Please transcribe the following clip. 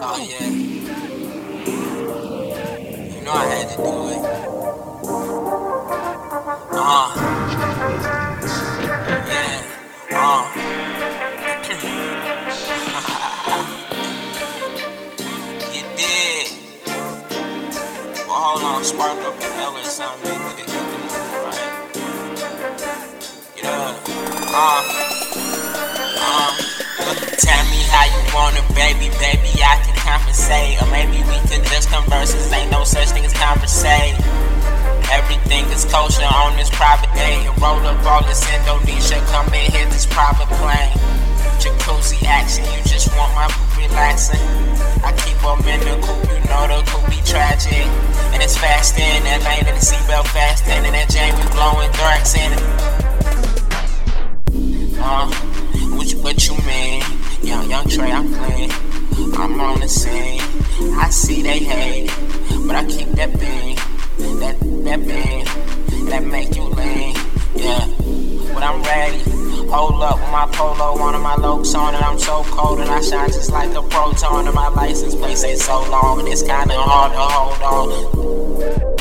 Oh yeah, you know I had to do it. Yeah, you did. Well, hold on, spark up the L or something, nigga, to get the move right. You know, tell me how you want it, baby, I can compensate. Or maybe we could just converse, cause ain't no such thing as conversate. Everything is kosher on this private day. Roll up all this Indonesia, come and hit this private plane. Jacuzzi action, you just want my relaxing. I keep them in the coupe, you know the coupe be tragic. And it's fast in that lane, and the seatbelt fast in, and that Jamie blowing darks in it. What you mean? Young Trey, I'm clean. I'm on the scene. I see they hate, but I keep that beam. That beam, that make you lean. Yeah, but I'm ready. Hold up with my polo, one of my lokes on it. I'm so cold and I shine just like a proton. And my license plate say so long, and it's kinda hard to hold on.